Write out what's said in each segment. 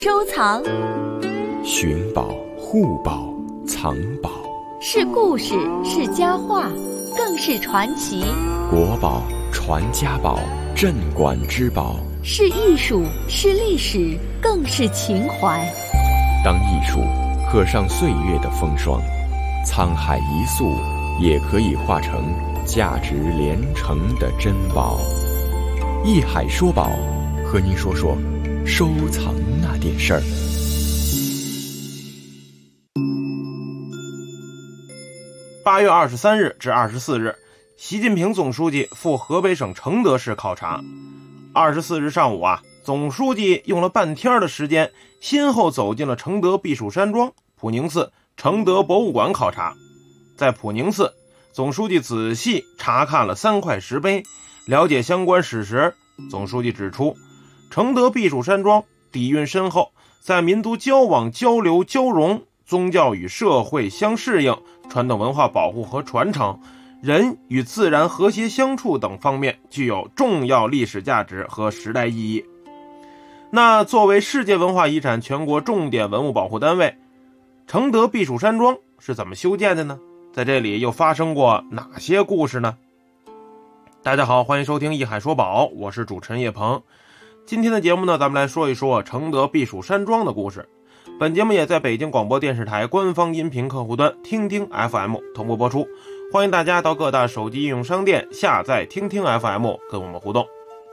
收藏、 寻宝、互宝、藏宝， 是故事，是佳话，更是传奇。 国宝、传家宝、镇馆之宝， 是艺术，是历史，更是情怀。 当艺术刻上岁月的风霜，沧海一粟也可以化成价值连城的珍宝。艺海说宝，和您说说收藏那点事儿。 8月23日至24日，习近平总书记赴河北省承德市考察。24日上午总书记用了半天的时间，先后走进了承德避暑山庄、普宁寺、承德博物馆考察。在普宁寺，总书记仔细查看了3块石碑，了解相关史实。总书记指出，承德避暑山庄底蕴深厚，在民族交往、交流、交融、宗教与社会相适应、传统文化保护和传承、人与自然和谐相处等方面具有重要历史价值和时代意义。那作为世界文化遗产全国重点文物保护单位，承德避暑山庄是怎么修建的呢？在这里又发生过哪些故事呢？大家好，欢迎收听艺海说宝，我是主持人叶鹏。今天的节目呢，咱们来说一说承德避暑山庄的故事。本节目也在北京广播电视台官方音频客户端听听 FM 同步播出，欢迎大家到各大手机应用商店下载听听 FM 跟我们互动。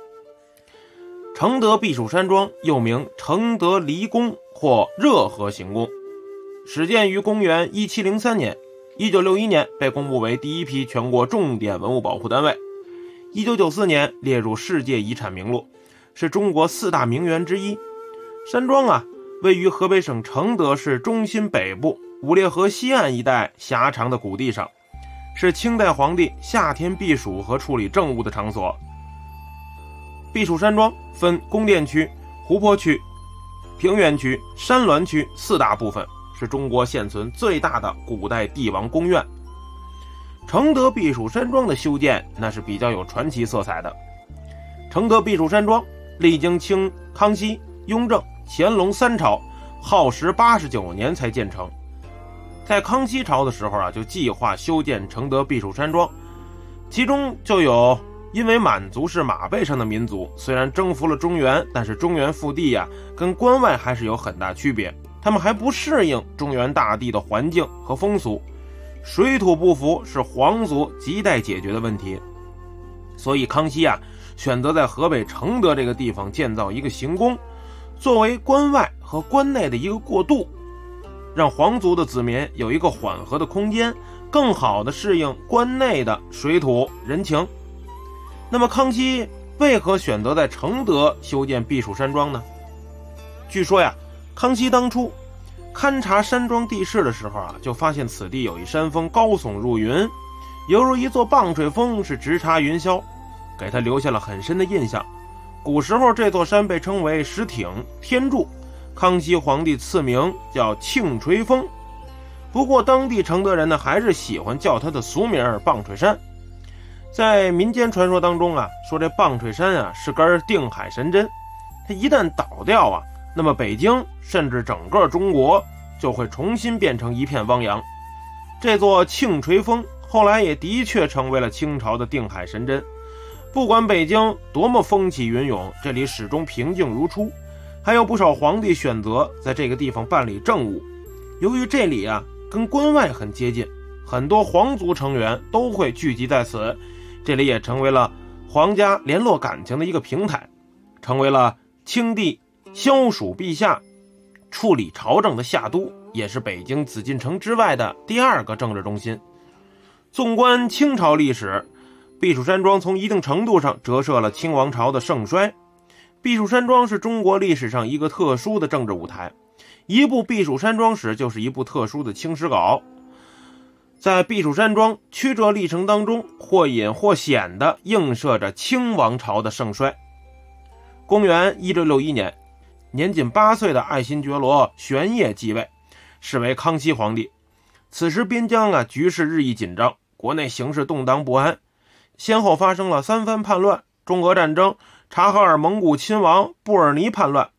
承德避暑山庄又名承德离宫或热河行宫，始建于公元1703年，1961年被公布为第一批全国重点文物保护单位，1994年列入世界遗产名录，是中国4大名园之一。山庄位于河北省承德市中心北部五列河西岸一带狭长的谷地上，是清代皇帝夏天避暑和处理政务的场所。避暑山庄分宫殿区、湖泊区、平原区、山峦区4大部分，是中国现存最大的古代帝王宫苑。承德避暑山庄的修建那是比较有传奇色彩的。承德避暑山庄历经清、康熙、雍正、乾隆3朝，耗时89年才建成。在康熙朝的时候就计划修建承德避暑山庄，其中就有因为满族是马背上的民族，虽然征服了中原，但是中原腹地跟关外还是有很大区别，他们还不适应中原大地的环境和风俗，水土不服是皇族亟待解决的问题。所以康熙选择在河北承德这个地方建造一个行宫，作为关外和关内的一个过渡，让皇族的子民有一个缓和的空间，更好地适应关内的水土人情。那么康熙为何选择在承德修建避暑山庄呢？据说康熙当初勘察山庄地势的时候就发现此地有一山峰高耸入云，犹如一座棒槌峰，是直插云霄，给他留下了很深的印象。古时候这座山被称为石挺、天柱，康熙皇帝赐名叫庆垂峰。不过当地承德人呢，还是喜欢叫它的俗名棒槌山。在民间传说当中说这棒槌山是根定海神针，它一旦倒掉那么北京甚至整个中国就会重新变成一片汪洋。这座庆垂峰后来也的确成为了清朝的定海神针，不管北京多么风起云涌，这里始终平静如初，还有不少皇帝选择在这个地方办理政务。由于这里跟关外很接近，很多皇族成员都会聚集在此，这里也成为了皇家联络感情的一个平台，成为了清帝萧蜀陛下处理朝政的下都，也是北京紫禁城之外的第2个政治中心。纵观清朝历史，避暑山庄从一定程度上折射了清王朝的盛衰。避暑山庄是中国历史上一个特殊的政治舞台，一部避暑山庄史就是一部特殊的清史稿。在避暑山庄曲折历程当中，或隐或显地映射着清王朝的盛衰。公元1661年，年仅8岁的爱新觉罗玄烨继位，是为康熙皇帝。此时边疆局势日益紧张，国内形势动荡不安，先后发生了3番叛乱、中俄战争、察哈尔蒙古亲王布尔尼叛乱、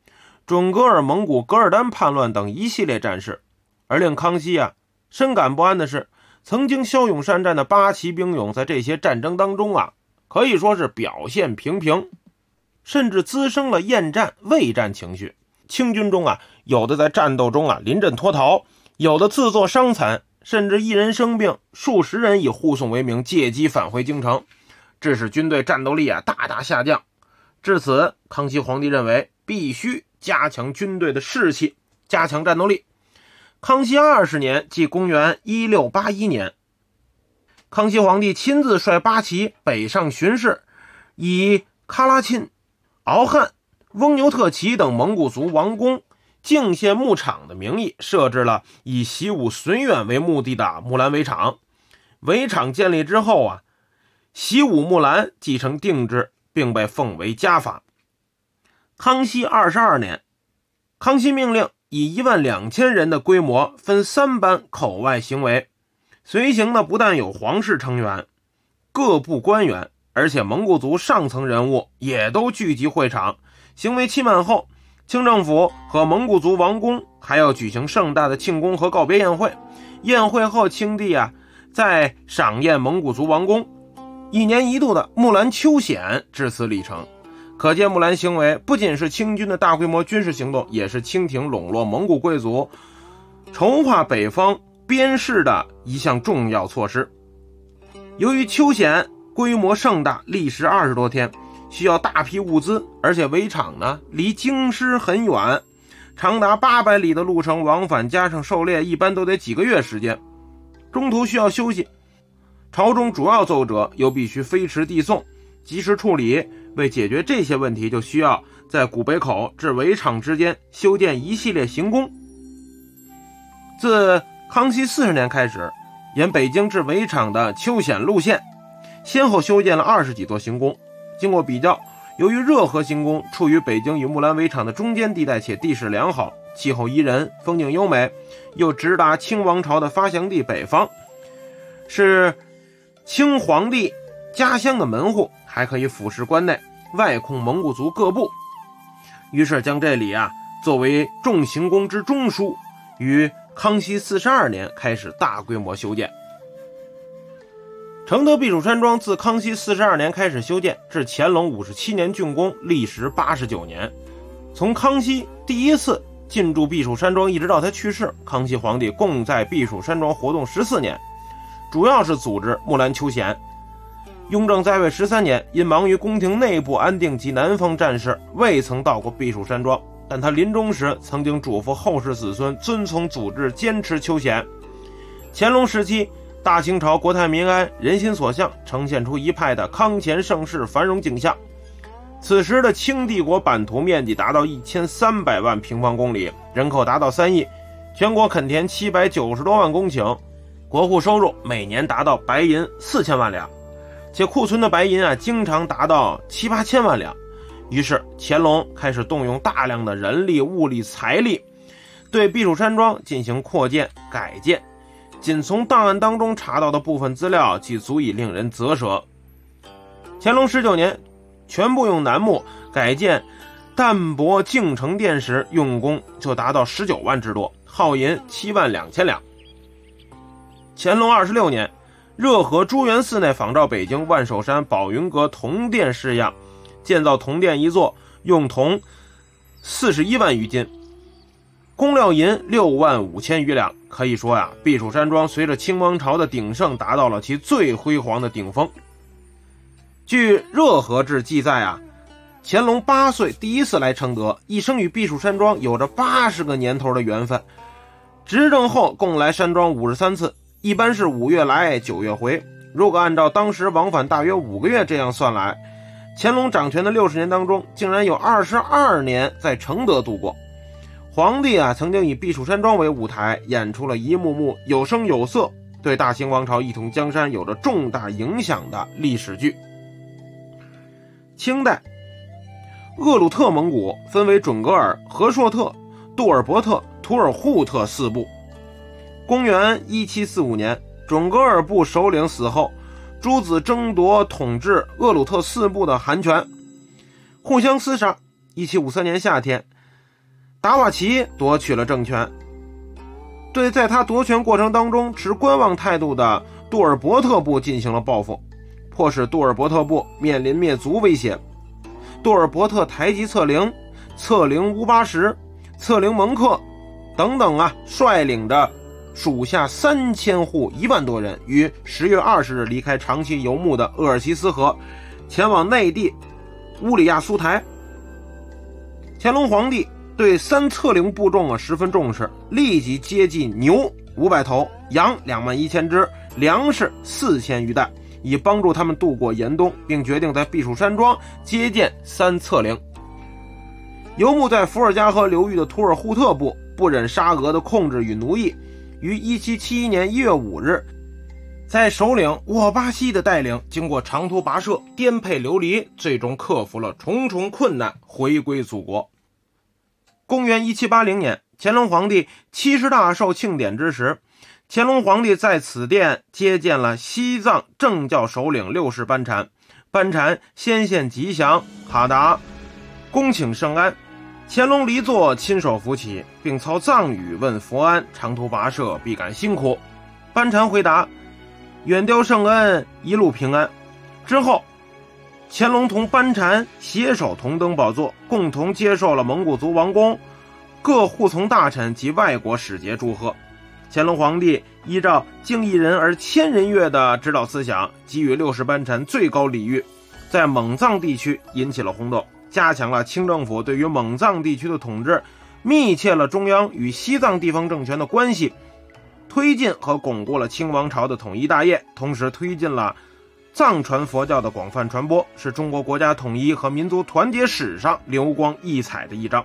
准噶尔蒙古噶尔丹叛乱等一系列战事。而令康熙深感不安的是，曾经骁勇善战的八旗兵勇在这些战争当中可以说是表现平平，甚至滋生了厌战畏战情绪。清军中有的在战斗中临阵脱逃，有的自作伤残，甚至一人生病，数十人以护送为名借机返回京城，致使军队战斗力大大下降。至此，康熙皇帝认为必须加强军队的士气，加强战斗力。康熙20年，即公元1681年，康熙皇帝亲自率八旗北上巡视，以喀拉沁、敖汉、翁牛特旗等蒙古族王公敬献牧场的名义，设置了以习武绥远为目的的木兰围场。围场建立之后习武木兰继承定制，并被奉为家法。康熙22年，康熙命令以12000人的规模分3班口外行为，随行的不但有皇室成员、各部官员，而且蒙古族上层人物也都聚集会场。行为期满后，清政府和蒙古族王公还要举行盛大的庆功和告别宴会。宴会后，清帝再赏宴蒙古族王公。1年1度的木兰秋显至此礼成。可见木兰行为不仅是清军的大规模军事行动，也是清廷笼络蒙古贵族、筹划北方边事的一项重要措施。由于秋显规模盛大，历时20多天，需要大批物资，而且围场离京师很远，长达800里的路程往返加上狩猎，一般都得几个月时间，中途需要休息。朝中主要奏折又必须飞驰递送，及时处理。为解决这些问题，就需要在古北口至围场之间修建一系列行宫。自康熙40年开始，沿北京至围场的秋显路线先后修建了20几座行宫。经过比较，由于热河行宫处于北京与木兰围场的中间地带，且地势良好，气候宜人，风景优美，又直达清王朝的发祥地北方，是清皇帝家乡的门户，还可以俯视关内，外控蒙古族各部。于是将这里作为众行宫之中枢，于康熙42年开始大规模修建。承德避暑山庄自康熙42年开始修建，至乾隆57年竣工，历时89年。从康熙第一次进驻避暑山庄一直到他去世，康熙皇帝共在避暑山庄活动14年，主要是组织木兰秋显。雍正在位13年，因忙于宫廷内部安定及南方战事，未曾到过避暑山庄，但他临终时曾经嘱咐后世子孙遵从祖制，坚持秋显。乾隆时期，大清朝国泰民安，人心所向，呈现出一派的康乾盛世繁荣景象。此时的清帝国版图面积达到1300万平方公里，人口达到3亿，全国垦田790多万公顷，国库收入每年达到白银4000万两，且库存的白银经常达到7、8千万两。于是乾隆开始动用大量的人力、物力、财力，对避暑山庄进行扩建改建。仅从档案当中查到的部分资料，即足以令人啧舌。乾隆19年，全部用楠木改建淡泊净城殿时，用工就达到19万之多，耗银7万2千两。乾隆26年，热河珠园寺内仿照北京万寿山宝云阁铜殿式样，建造铜殿一座，用铜41万余斤，工料银6万5千余两。可以说避暑山庄随着清王朝的鼎盛，达到了其最辉煌的顶峰。据热河志记载乾隆8岁第一次来承德，一生与避暑山庄有着80个年头的缘分。执政后共来山庄53次，一般是5月来9月回。如果按照当时往返大约5个月这样算来，乾隆掌权的60年当中，竟然有22年在承德度过。皇帝曾经以避暑山庄为舞台，演出了一幕幕有声有色，对大清王朝一统江山有着重大影响的历史剧。清代，鄂鲁特蒙古分为准噶尔、和硕特、杜尔伯特、图尔扈特4部。公元1745年，准噶尔部首领死后，诸子争夺统治鄂鲁特4部的汗权，互相厮杀。1753年夏天， 达瓦齐夺取了政权，对在他夺权过程当中持观望态度的杜尔伯特部进行了报复，迫使杜尔伯特部面临灭族威胁。杜尔伯特台吉策灵、策灵乌巴什、策灵蒙克等等率领着属下3000户1万多人，于10月20日离开长期游牧的鄂尔齐斯河，前往内地乌里亚苏台。乾隆皇帝对3策灵部众十分重视，立即接济牛500头、羊21000只、粮食4000余担，以帮助他们渡过严冬，并决定在避暑山庄接见3策灵。游牧在伏尔加河流域的图尔扈特部不忍沙俄的控制与奴役，于1771年1月5日在首领沃巴西的带领，经过长途跋涉、颠沛流离，最终克服了重重困难，回归祖国。公元1780年，乾隆皇帝70大寿庆典之时，乾隆皇帝在此殿接见了西藏政教首领六世班禅，班禅先献吉祥，哈达恭请圣安。乾隆离座，亲手扶起，并操藏语问佛安，长途跋涉必感辛苦。班禅回答：远雕圣恩，一路平安。之后乾隆同班禅携手同登宝座，共同接受了蒙古族王公、各护从大臣及外国使节祝贺。乾隆皇帝依照敬一人而谦人乐的指导思想，给予六世班禅最高礼遇，在蒙藏地区引起了轰动，加强了清政府对于蒙藏地区的统治，密切了中央与西藏地方政权的关系，推进和巩固了清王朝的统一大业，同时推进了藏传佛教的广泛传播，是中国国家统一和民族团结史上流光溢彩的一章。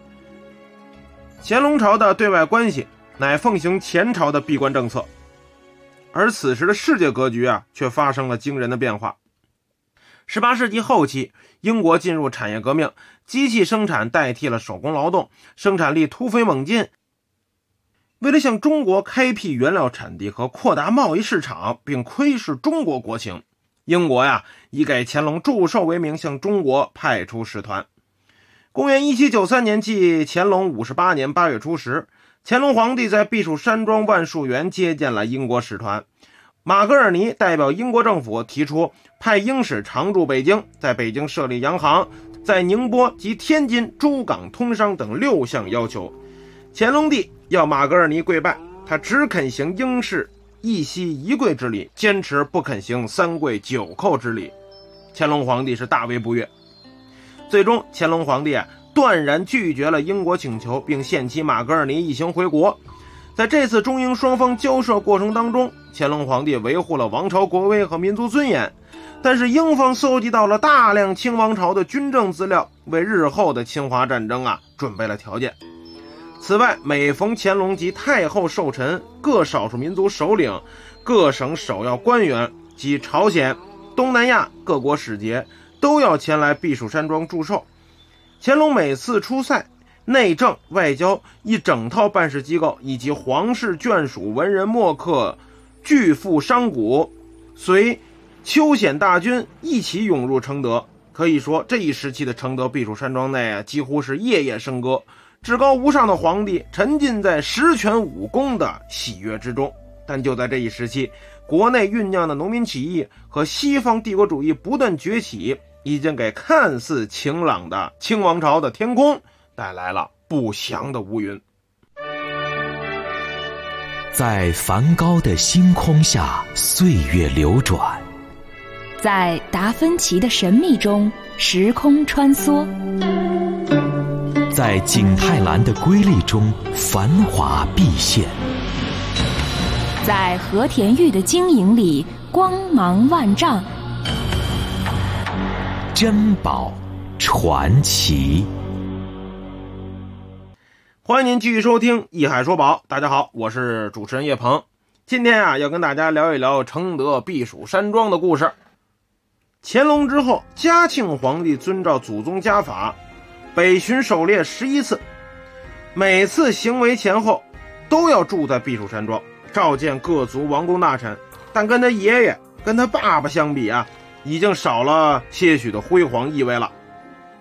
乾隆朝的对外关系乃奉行前朝的闭关政策，而此时的世界格局却发生了惊人的变化。18世纪后期，英国进入产业革命，机器生产代替了手工劳动，生产力突飞猛进。为了向中国开辟原料产地和扩大贸易市场，并窥视中国国情，英国以给乾隆祝寿为名，向中国派出使团。公元1793年，即乾隆58年8月初时，乾隆皇帝在避暑山庄万树园接见了英国使团。马格尔尼代表英国政府提出派英使常驻北京，在北京设立洋行，在宁波及天津诸港通商等6项要求。乾隆帝要马格尔尼跪拜，他只肯行英式一膝一跪之礼，坚持不肯行3跪9叩之礼。乾隆皇帝是大为不悦，最终乾隆皇帝断然拒绝了英国请求，并限期马格尔尼一行回国。在这次中英双方交涉过程当中，乾隆皇帝维护了王朝国威和民族尊严，但是英方搜集到了大量清王朝的军政资料，为日后的侵华战争准备了条件。此外，每逢乾隆及太后寿辰，各少数民族首领、各省首要官员及朝鲜、东南亚各国使节都要前来避暑山庄祝寿。乾隆每次出塞，内政、外交一整套办事机构以及皇室眷属、文人墨客、巨富商贾随秋显大军一起涌入承德。可以说，这一时期的承德避暑山庄内几乎是夜夜笙歌，至高无上的皇帝沉浸在十全武功的喜悦之中。但就在这一时期，国内酝酿的农民起义和西方帝国主义不断崛起，已经给看似晴朗的清王朝的天空带来了不祥的乌云。 在梵高的星空下，岁月流转； 在达芬奇的神秘中，时空穿梭； 在景泰蓝的瑰丽中，繁华毕现； 在和田玉的晶莹里，光芒万丈。 珍宝传奇。 欢迎您继续收听《一海说宝》，大家好，我是主持人叶鹏。今天要跟大家聊一聊承德避暑山庄的故事。乾隆之后，嘉庆皇帝遵照祖宗家法，北巡狩猎11次，每次行为前后都要住在避暑山庄，召见各族王公大臣。但跟他爷爷、跟他爸爸相比已经少了些许的辉煌意味了。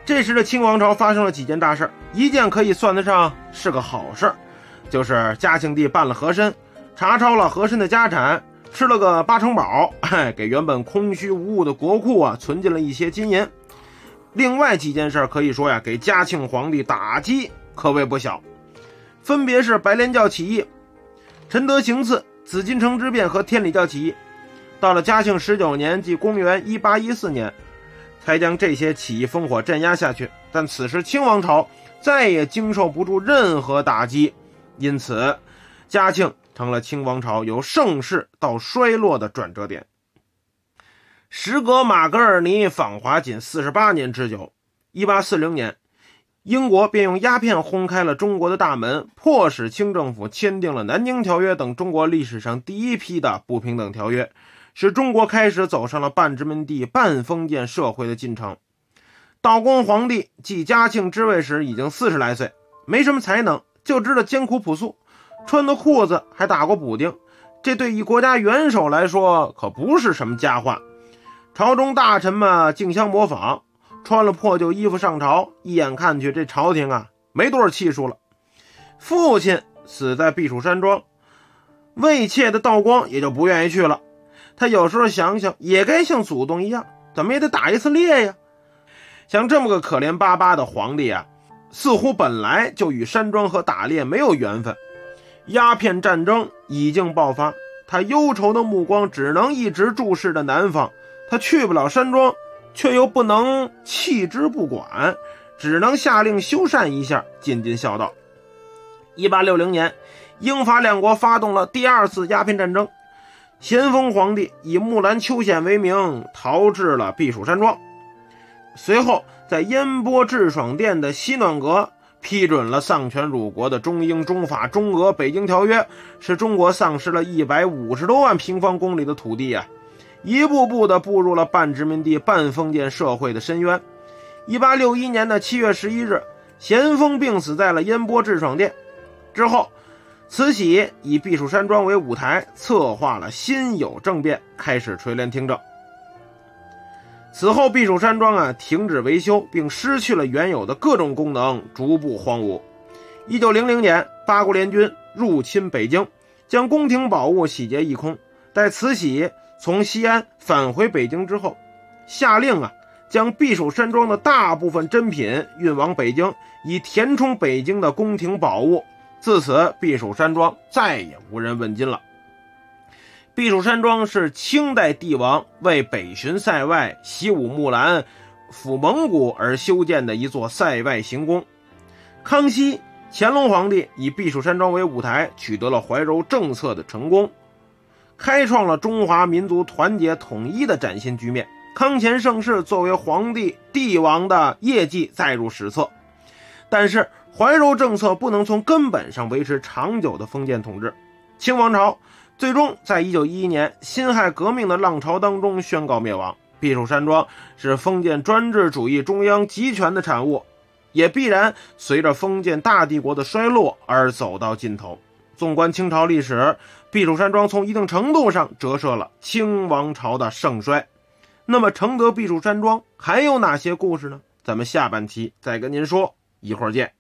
这时的清王朝发生了几件大事，一件可以算得上是个好事，就是嘉庆帝办了和珅，查抄了和珅的家产，吃了个八成饱，给原本空虚无物的国库存进了一些金银。另外几件事可以说给嘉庆皇帝打击可谓不小，分别是白莲教起义、陈德行刺、紫禁城之变和天理教起义。到了嘉庆19年，即公元1814年，才将这些起义烽火镇压下去。但此时清王朝再也经受不住任何打击，因此嘉庆成了清王朝由盛世到衰落的转折点。时隔马格尔尼访华仅48年之久，1840年，英国便用鸦片轰开了中国的大门，迫使清政府签订了《南京条约》等中国历史上第一批的不平等条约，使中国开始走上了半殖民地半封建社会的进程。道光皇帝继嘉庆之位时已经40来岁，没什么才能，就知道艰苦朴素，穿的裤子还打过补丁，这对一国家元首来说可不是什么佳话。朝中大臣们竞相模仿，穿了破旧衣服上朝，一眼看去这朝廷没多少气数了。父亲死在避暑山庄，为妾的道光也就不愿意去了。他有时候想想也该像祖宗一样，怎么也得打一次猎呀。像这么个可怜巴巴的皇帝似乎本来就与山庄和打猎没有缘分。鸦片战争已经爆发，他忧愁的目光只能一直注视着南方。他去不了山庄，却又不能弃之不管，只能下令修缮一下，尽尽孝道。1860年，英法两国发动了第2次鸦片战争，咸丰皇帝以木兰秋险为名逃至了避暑山庄。随后在烟波致爽殿的西暖阁批准了丧权辱国的中英中法中俄北京条约，使中国丧失了150多万平方公里的土地一步步地步入了半殖民地半封建社会的深渊。1861年的7月11日，咸丰病死在了烟波致爽殿。之后，慈禧以避暑山庄为舞台，策划了辛酉政变，开始垂帘听政。此后避暑山庄停止维修，并失去了原有的各种功能，逐步荒芜。1900年，八国联军入侵北京，将宫廷宝物洗劫一空。待慈禧从西安返回北京之后，下令将避暑山庄的大部分珍品运往北京，以填充北京的宫廷宝物。自此，避暑山庄再也无人问津了。避暑山庄是清代帝王为北巡塞外、习武木兰、抚蒙古而修建的一座塞外行宫。康熙、乾隆皇帝以避暑山庄为舞台，取得了怀柔政策的成功，开创了中华民族团结统一的崭新局面。康乾盛世作为皇帝帝王的业绩载入史册，但是怀柔政策不能从根本上维持长久的封建统治。清王朝最终在1911年辛亥革命的浪潮当中宣告灭亡。避暑山庄是封建专制主义中央集权的产物，也必然随着封建大帝国的衰落而走到尽头。纵观清朝历史，避暑山庄从一定程度上折射了清王朝的盛衰。那么承德避暑山庄还有哪些故事呢？咱们下半期再跟您说，一会儿见。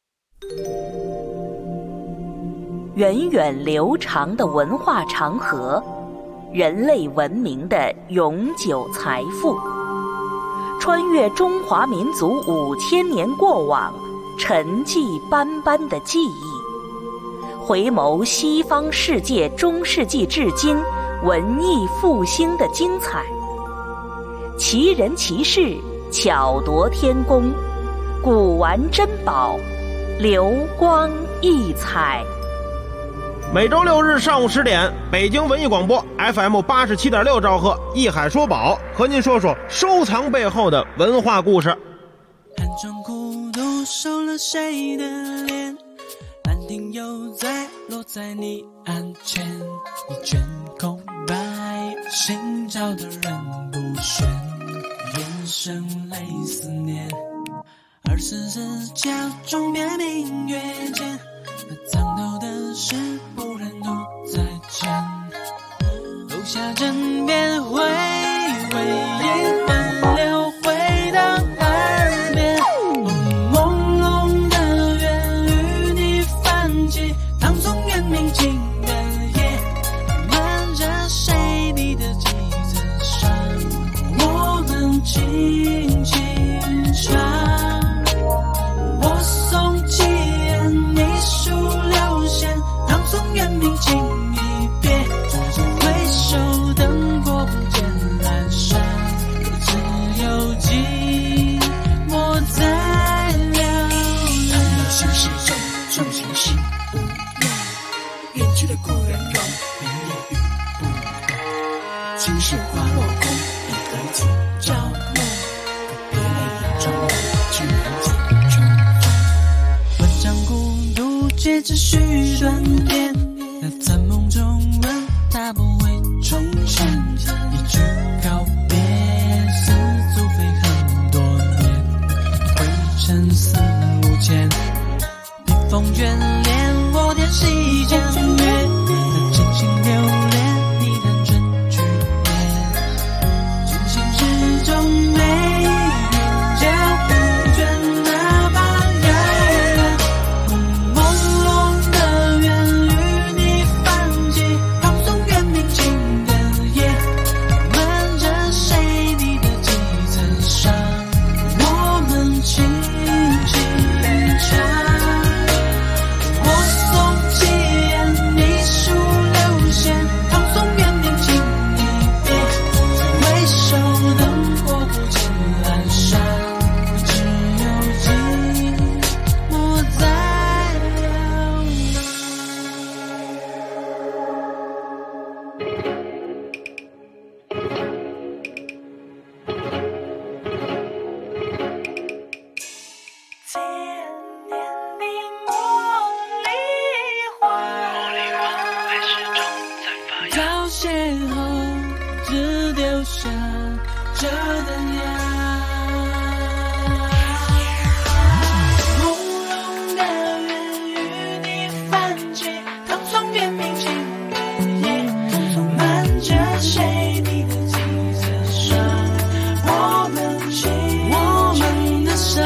源远流长的文化长河，人类文明的永久财富，穿越中华民族5000年过往，沉寂斑斑的记忆，回眸西方世界中世纪至今文艺复兴的精彩，奇人奇事，巧夺天工，古玩珍宝，流光溢彩。 每周6日上午10点，北京文艺广播 FM87.6兆赫，艺海说宝，和您说说收藏背后的文化故事。 寒窗孤独收了谁的脸，兰亭又在落在你案前，你卷空白，寻找的人不选，眼神泪思念，24家中别明月间，那藏头的事不忍独再见，楼下枕边回味烟奔流回到耳边， 切只需断点，在梦中问它不会重现，一句告别似足飞很多年，灰尘四五千，笔锋眷恋我点细江月，真心留恋你单纯句点，军心之中没云脚不倦那般遥远，朦胧的缘与你泛起，放松原明情的夜，瞒着谁你的几层伤，我们轻轻唱。我送起烟，你数流线，放松原明情一别，回首灯火不见阑珊，只有寂寞在两凋谢后只留下这灯芽，朦胧的缘与你泛起，放松原明情的夜，瞒着谁你的几层伤，我们的伤。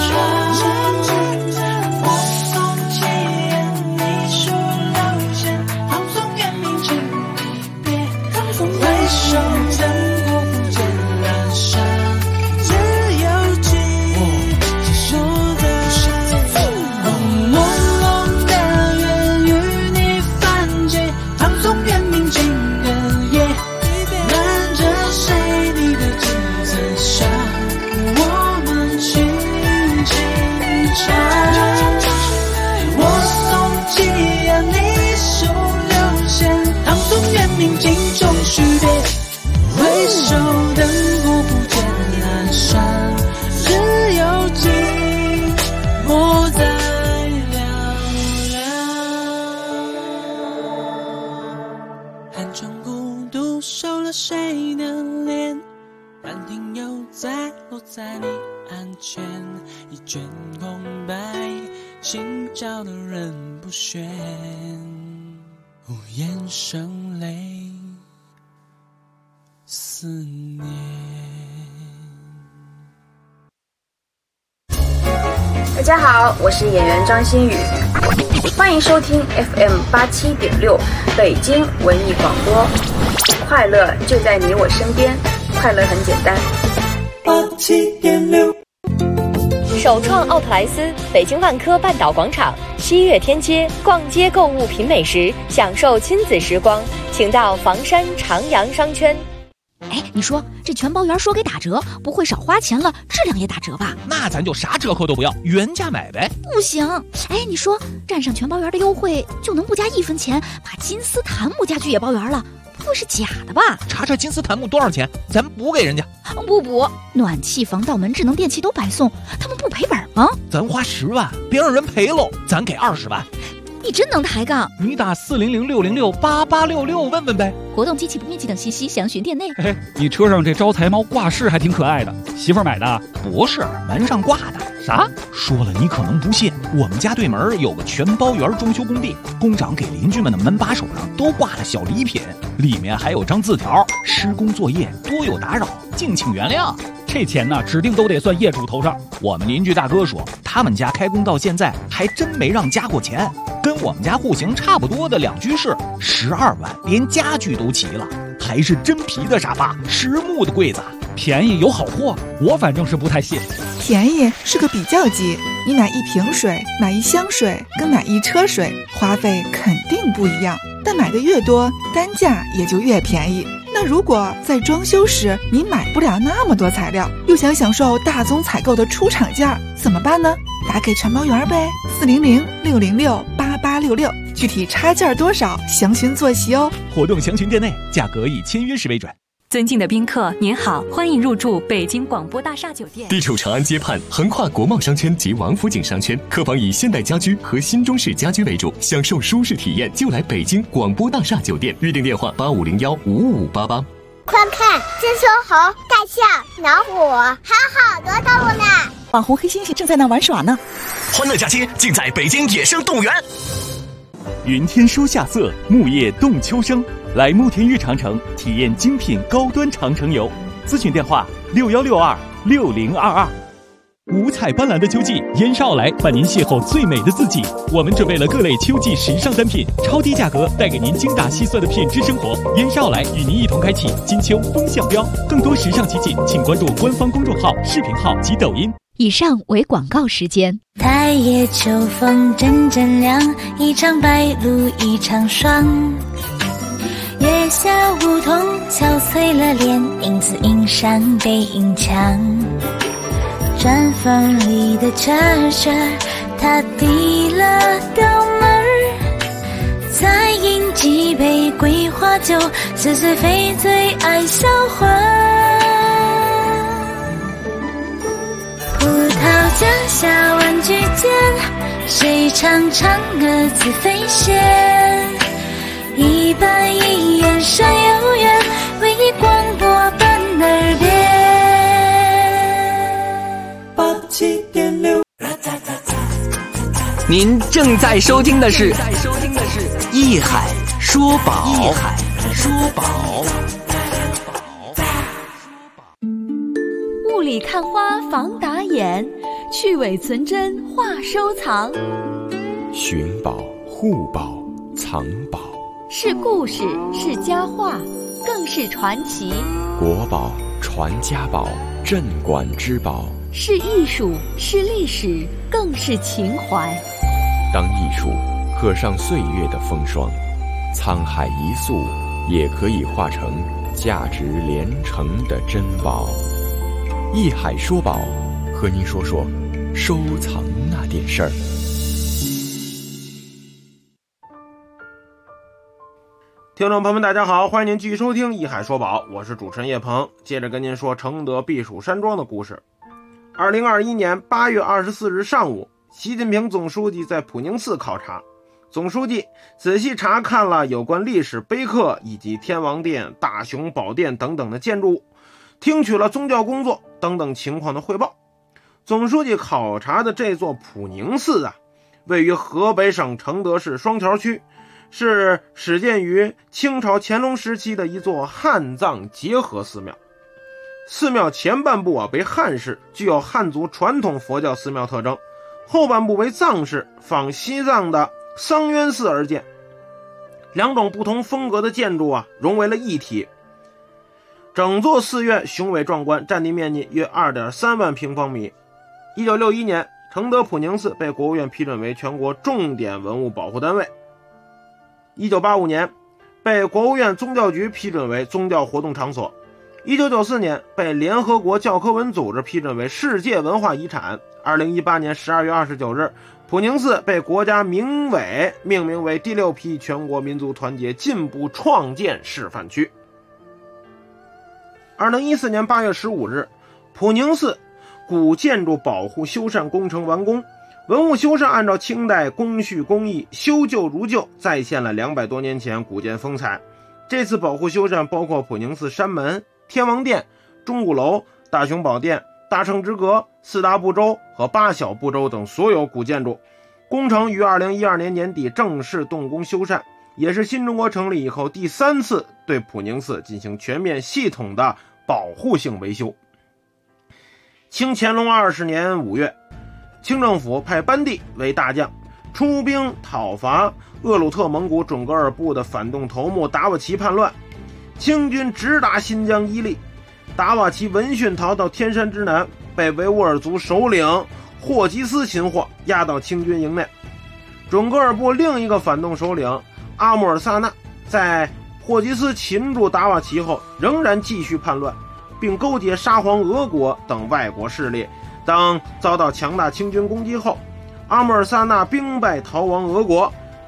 我送起烟，你数流线，放松原明情别，回首灯火不见阑珊，只有寂寞在朦胧的缘与你泛起，放松原明情的夜，瞒着谁你的几层伤，我们轻轻唱。我送起烟，你数流线，放松原明镜中许别，回首灯火不见阑珊，只有寂寞在寥寥。寒窗孤独收了谁的脸，半庭又再落在你案前，一卷空白，心照的人不选，无言声泪思念。 大家好，我是演员张馨予，欢迎收听 FM 87.6北京文艺广播，快乐就在你我身边，快乐很简单。 87.6 首创奥特莱斯，北京万科半岛广场7月天街，逛街购物品美食，享受亲子时光，请到房山长阳商圈。 哎，你说这全包圆说给打折，不会少花钱了，质量也打折吧？ 那咱就啥折扣都不要，原价买呗。 不行，哎，你说占上全包圆的优惠，就能不加1分钱把金丝檀木家具也包圆了？不会是假的吧？ 查查金丝檀木多少钱，咱补给人家。 不补，暖气、防盗门、智能电器都白送，他们不赔本吗？ 咱花10万，别让人赔喽，咱给20万。 你真能抬杠！ 你打400-606-8866问问呗。 活动、机器不面积等信息详询店内。 嘿，你车上这招财猫挂饰还挺可爱的，媳妇儿买的？ 不是，门上挂的。 啥？ 说了你可能不信，我们家对门有个全包圆装修工地，工长给邻居们的门把手上都挂了小礼品，里面还有张字条：施工作业多有打扰，敬请原谅。 这钱呢，指定都得算业主头上。 我们邻居大哥说，他们家开工到现在还真没让加过钱，跟我们家户型差不多的2居室，12万，连家具都齐了，还是真皮的沙发，实木的柜子， 便宜有好货，我反正是不太信。 便宜是个比较级，你买1瓶水、买1箱水跟买1车水，花费肯定不一样，但买的越多，单价也就越便宜。那如果在装修时你买不了那么多材料，又想享受大宗采购的出厂价，怎么办呢？打给全包圆呗，400-606-8866，具体差价多少详询坐席哦。 活动详询店内，价格以签约时为准。 尊敬的宾客，您好，欢迎入住北京广播大厦酒店。 地处长安街畔，横跨国贸商圈及王府井商圈，客房以现代家居和新中式家居为主，享受舒适体验就来北京广播大厦酒店。预订电话8501-55588。 快看，这是猴、大象、老虎，还有好多动物呢。 网红黑猩猩正在那玩耍呢。 欢乐假期尽在北京野生动物园。 云天书夏色，木叶动秋声。来慕田峪长城体验精品高端长城游，咨询电话6162-6022。 五彩斑斓的秋季，燕少来伴您邂逅最美的自己。我们准备了各类秋季时尚单品，超低价格带给您精打细算的品质生活。燕少来与您一同开启金秋风向标，更多时尚奇景，请关注官方公众号、视频号及抖音。 以上为广告时间。 太夜秋风阵阵凉，一场白露一场霜。月下梧桐憔悴了脸，因此映上背影墙。砖缝里的车车，他递了刀门儿，再饮几杯桂花酒，似是非醉爱销魂。葡萄架下玩具间，谁唱嫦娥自飞仙？一板一眼山有缘，唯一广播伴耳边。87.6。 您正在收听的是艺海说宝。艺海说宝。 雾里看花防打眼，去伪存真话收藏。 寻宝、护宝、藏宝， 是故事，是佳话，更是传奇。 国宝、传家宝、镇馆之宝， 是艺术，是历史，更是情怀。 当艺术刻上岁月的风霜，沧海一粟也可以化成价值连城的珍宝。艺海说宝，和您说说收藏那点事儿。 听众朋友们大家好，欢迎您继续收听艺海说宝，我是主持人叶鹏，接着跟您说承德避暑山庄的故事。2021年8月24日上午，习近平总书记在普宁寺考察。总书记仔细查看了有关历史碑刻以及天王殿、大雄宝殿等等的建筑物，听取了宗教工作等等情况的汇报。总书记考察的这座普宁寺位于河北省承德市双桥区，是始建于清朝乾隆时期的一座汉藏结合寺庙。寺庙前半部为汉式，具有汉族传统佛教寺庙特征，后半部为藏式，仿西藏的桑渊寺而建。两种不同风格的建筑融为了一体。整座寺院雄伟壮观，占地面积约 2.3 万平方米。1961年，承德普宁寺被国务院批准为全国重点文物保护单位。1985年，被国务院宗教局批准为宗教活动场所。1994年，被联合国教科文组织批准为世界文化遗产。2018年12月29日，普宁寺被国家民委命名为第6批全国民族团结进步创建示范区。2014年8月15日，普宁寺古建筑保护修缮工程完工，文物修缮按照清代工序工艺，修旧如旧，再现了200多年前古建风采。这次保护修缮包括普宁寺山门、天王殿、钟鼓楼、大雄宝殿、大圣之阁、4大部洲和8小部洲等所有古建筑。工程于2012年年底正式动工修缮，也是新中国成立以后第3次对普宁寺进行全面系统的保护性维修。清乾隆20年5月，清政府派班第为大将，出兵讨伐鄂鲁特蒙古准噶尔部的反动头目达瓦齐叛乱。清军直达新疆伊犁，达瓦齐闻讯逃到天山之南，被维吾尔族首领霍吉斯擒获，押到清军营内。准噶尔部另一个反动首领阿穆尔萨纳在霍吉斯擒住达瓦齐后，仍然继续叛乱，并勾结沙皇俄国等外国势力。当遭到强大清军攻击后，阿穆尔萨纳兵败逃亡俄国，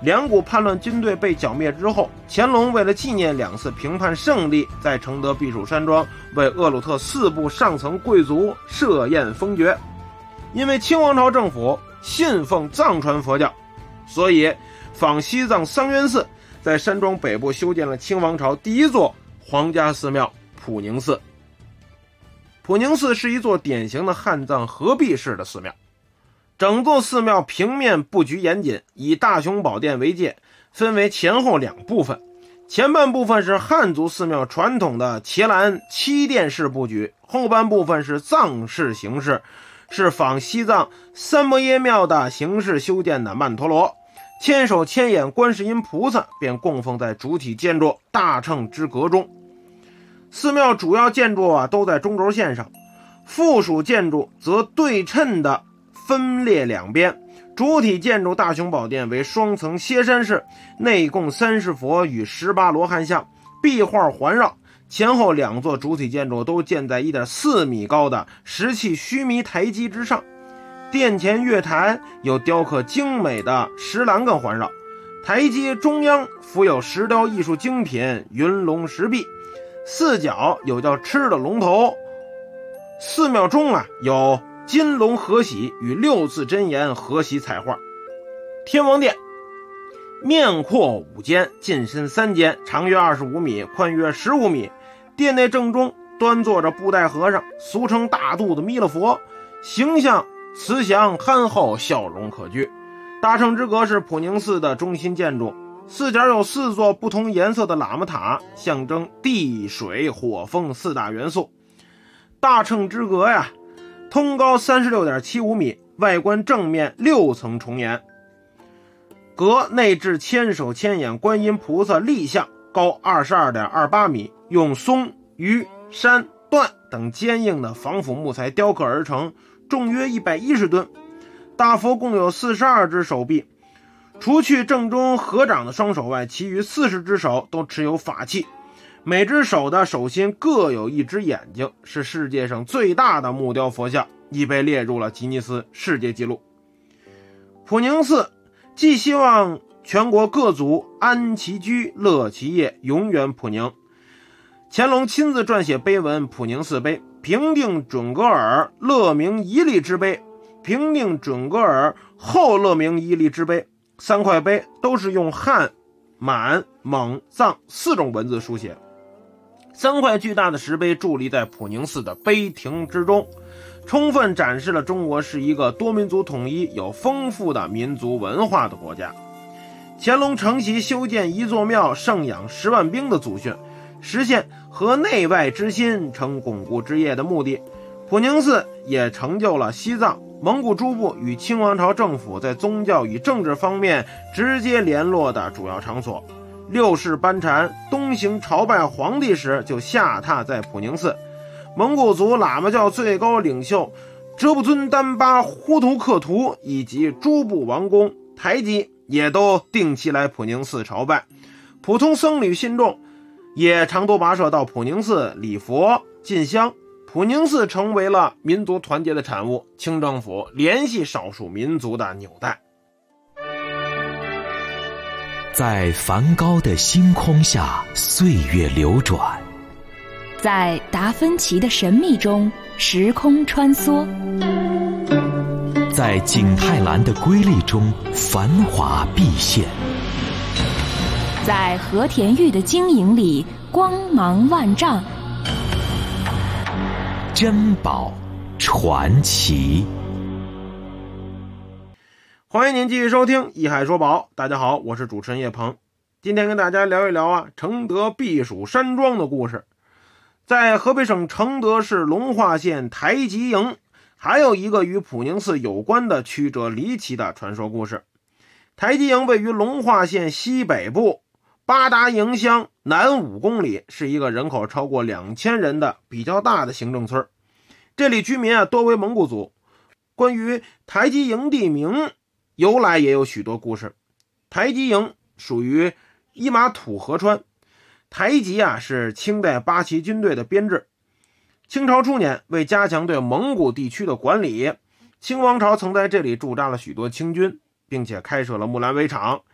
两股叛乱军队被剿灭之后，乾隆为了纪念2次平叛胜利，在承德避暑山庄为鄂鲁特4部上层贵族设宴封爵。因为清王朝政府信奉藏传佛教，所以仿西藏桑园寺在山庄北部修建了清王朝第一座皇家寺庙普宁寺。普宁寺是一座典型的汉藏合璧式的寺庙，整座寺庙平面布局严谨，以大雄宝殿为界，分为前后2部分。前半部分是汉族寺庙传统的伽蓝7殿式布局，后半部分是藏式形式，是仿西藏三摩耶庙的形式修建的曼陀罗。千手千眼观世音菩萨便供奉在主体建筑大乘之阁中。寺庙主要建筑都在中轴线上，附属建筑则对称的分列两边。主体建筑大雄宝殿为双层歇山式，内供30佛与18罗汉像，壁画环绕。前后2座主体建筑都建在 1.4 米高的石砌须弥台基之上。殿前月台有雕刻精美的石栏杆环绕，台基中央附有石雕艺术精品云龙石壁，四角有叫吃的龙头。寺庙中有金龙合玺与6字真言合玺彩画。天王殿面阔5间，进深3间，长约25米，宽约15米。殿内正中端坐着布袋和尚，俗称大肚子弥勒佛，形象慈祥憨厚，笑容可掬。大乘之阁是普宁寺的中心建筑，四角有4座不同颜色的喇嘛塔，象征地水火风4大元素。大乘之阁通高 36.75 米，外观正面6层重檐。阁内置千手千眼观音菩萨立像，高 22.28 米，用松、榆、杉、椴等坚硬的防腐木材雕刻而成，重约110吨。大佛共有42只手臂，除去正中合掌的双手外，其余40只手都持有法器，每只手的手心各有1只眼睛，是世界上最大的木雕佛像，已被列入了吉尼斯世界纪录。普宁寺既希望全国各族安其居乐其业，永远普宁。乾隆亲自撰写碑文普宁寺碑，平定准噶尔勒明伊犁之碑，平定准噶尔后勒明伊犁之碑，3块碑都是用汉、满、蒙、藏4种文字书写。3块巨大的石碑伫立在普宁寺的碑亭之中，充分展示了中国是一个多民族统一、有丰富的民族文化的国家。乾隆承袭修建一座庙、圣养10万兵的祖训，实现合内外之心、成巩固之业的目的。普宁寺也成就了西藏、蒙古诸部与清王朝政府在宗教与政治方面直接联络的主要场所。6世班禅东行朝拜皇帝时就下榻在普宁寺，蒙古族喇嘛教最高领袖哲布尊丹巴呼图克图以及诸部王公、台吉也都定期来普宁寺朝拜，普通僧侣信众也长途跋涉到普宁寺礼佛进香。普宁寺成为了民族团结的产物，清政府联系少数民族的纽带。 在梵高的星空下，岁月流转； 在达芬奇的神秘中，时空穿梭； 在景泰蓝的瑰丽中，繁华毕现； 在和田玉的晶莹里，光芒万丈。 珍宝传奇。 欢迎您继续收听《一海说宝》，大家好，我是主持人叶鹏。今天跟大家聊一聊承德避暑山庄的故事。在河北省承德市龙化县台吉营，还有一个与普宁寺有关的曲折离奇的传说故事。台吉营位于龙化县西北部八达营乡南5公里，是一个人口超过2000人的比较大的行政村。这里居民多为蒙古族。关于台吉营地名由来也有许多故事。台吉营属于伊玛土河川，台吉是清代八旗军队的编制。清朝初年，为加强对蒙古地区的管理，清王朝曾在这里驻扎了许多清军，并且开设了木兰围场。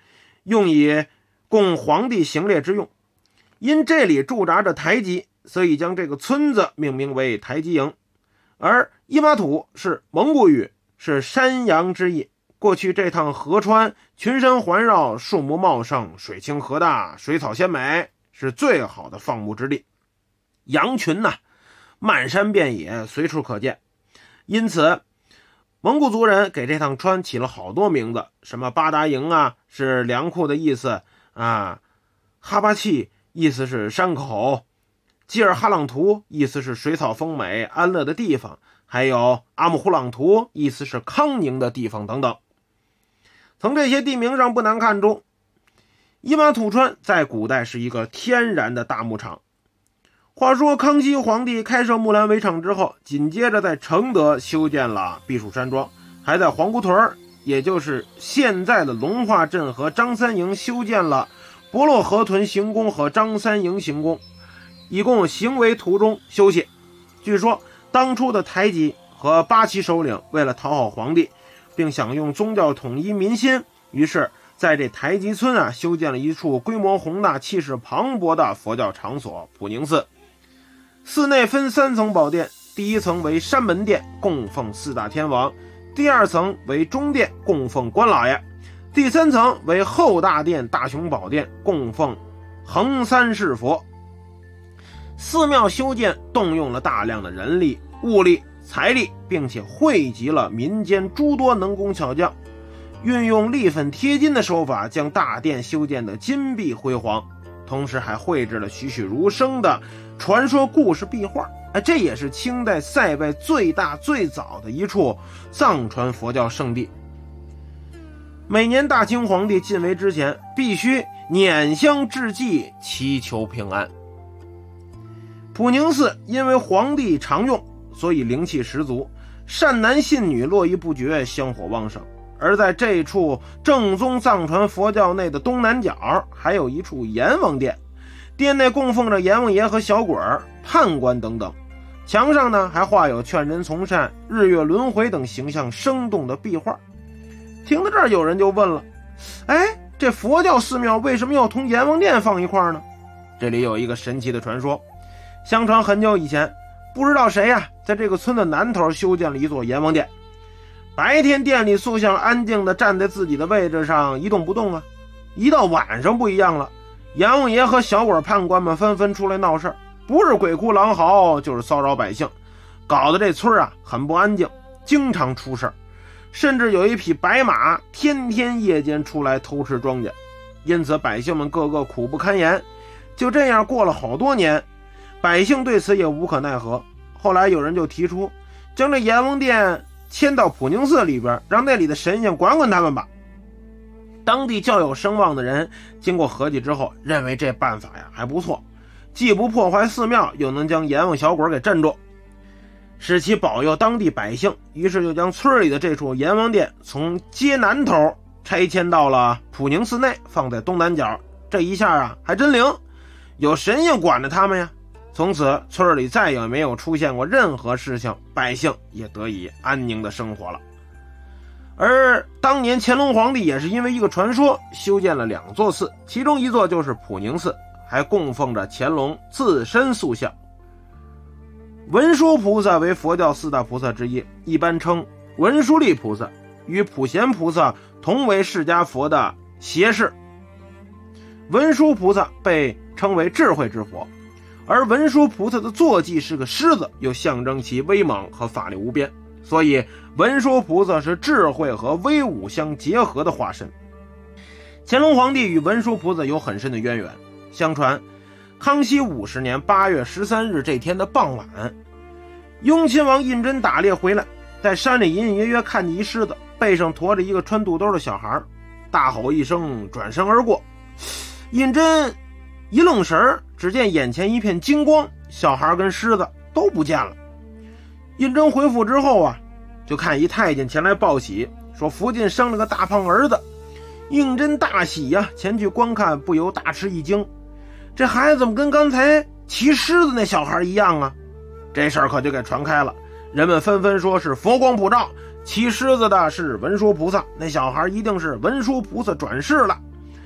用以供皇帝行猎之用。因这里驻扎着台吉，所以将这个村子命名为台吉营。而伊玛土是蒙古语，是山羊之意。过去这趟河川群山环绕，树木茂盛，水清河大，水草鲜美，是最好的放牧之地。羊群呢，漫山遍野，随处可见。因此蒙古族人给这趟川起了好多名字，什么巴达营啊，是粮库的意思啊；哈巴契意思是山口；基尔哈朗图意思是水草丰美安乐的地方；还有阿姆胡朗图意思是康宁的地方等等。从这些地名上不难看出，伊玛土川在古代是一个天然的大牧场。话说康熙皇帝开设木兰围场之后，紧接着在承德修建了避暑山庄，还在黄姑屯，也就是现在的龙化镇和张三营修建了博洛河屯行宫和张三营行宫，以供行为途中休息。据说当初的台吉和八旗首领为了讨好皇帝，并想用宗教统一民心，于是在这台吉村修建了一处规模宏大气势磅礴的佛教场所普宁寺。寺内分3层宝殿，第一层为山门殿，供奉4大天王；第二层为中殿，供奉关老爷；第3层为后大殿大雄宝殿，供奉横三世佛。寺庙修建动用了大量的人力、物力、财力，并且汇集了民间诸多能工巧匠，运用立粉贴金的手法，将大殿修建的金碧辉煌，同时还绘制了栩栩如生的传说故事壁画。这也是清代塞外最大最早的一处藏传佛教圣地。每年大清皇帝进围之前，必须拈香致祭，祈求平安。普宁寺因为皇帝常用，所以灵气十足，善男信女络绎不绝，香火旺盛。而在这处正宗藏传佛教内的东南角，还有一处阎王殿，殿内供奉着阎王爷和小鬼儿、判官等等，墙上呢还画有劝人从善、日月轮回等形象生动的壁画。听到这儿，有人就问了，这佛教寺庙为什么要同阎王殿放一块呢？这里有一个神奇的传说。相传很久以前，不知道谁在这个村的南头修建了一座阎王殿。白天殿里塑像安静地站在自己的位置上一动不动一到晚上不一样了，阎王爷和小鬼判官们纷纷出来闹事，不是鬼哭狼嚎就是骚扰百姓，搞得这村很不安静，经常出事，甚至有一匹白马天天夜间出来偷吃庄稼，因此百姓们个个苦不堪言。就这样过了好多年，百姓对此也无可奈何。后来有人就提出，将这阎王殿迁到普宁寺里边，让那里的神仙管管他们吧。当地较有声望的人经过合计之后，认为这办法还不错，既不破坏寺庙，又能将阎王小鬼给镇住，使其保佑当地百姓。于是就将村里的这处阎王殿从街南头拆迁到了普宁寺内，放在东南角。这一下还真灵，有神仙管着他们呀。从此村里再也没有出现过任何事情，百姓也得以安宁的生活了。而当年乾隆皇帝也是因为一个传说修建了2座寺，其中一座就是普宁寺，还供奉着乾隆自身塑像。文殊菩萨为佛教4大菩萨之一，一般称文殊利菩萨，与普贤菩萨同为释迦佛的胁侍。文殊菩萨被称为智慧之佛，而文殊菩萨的坐骑是个狮子，又象征其威猛和法力无边，所以文殊菩萨是智慧和威武相结合的化身。乾隆皇帝与文殊菩萨有很深的渊源。相传康熙50年8月13日这天的傍晚，雍亲王胤禛打猎回来，在山里隐隐约约看见一狮子，背上驮着一个穿肚兜的小孩，大吼一声，转身而过。胤禛一愣神，只见眼前一片金光，小孩跟狮子都不见了。胤禛回府之后就看一太监前来报喜，说福晋生了个大胖儿子。胤禛大喜前去观看，不由大吃一惊，这孩子怎么跟刚才骑狮子那小孩一样这事儿可就给传开了，人们纷纷说是佛光普照，骑狮子的是文殊菩萨，那小孩一定是文殊菩萨转世了。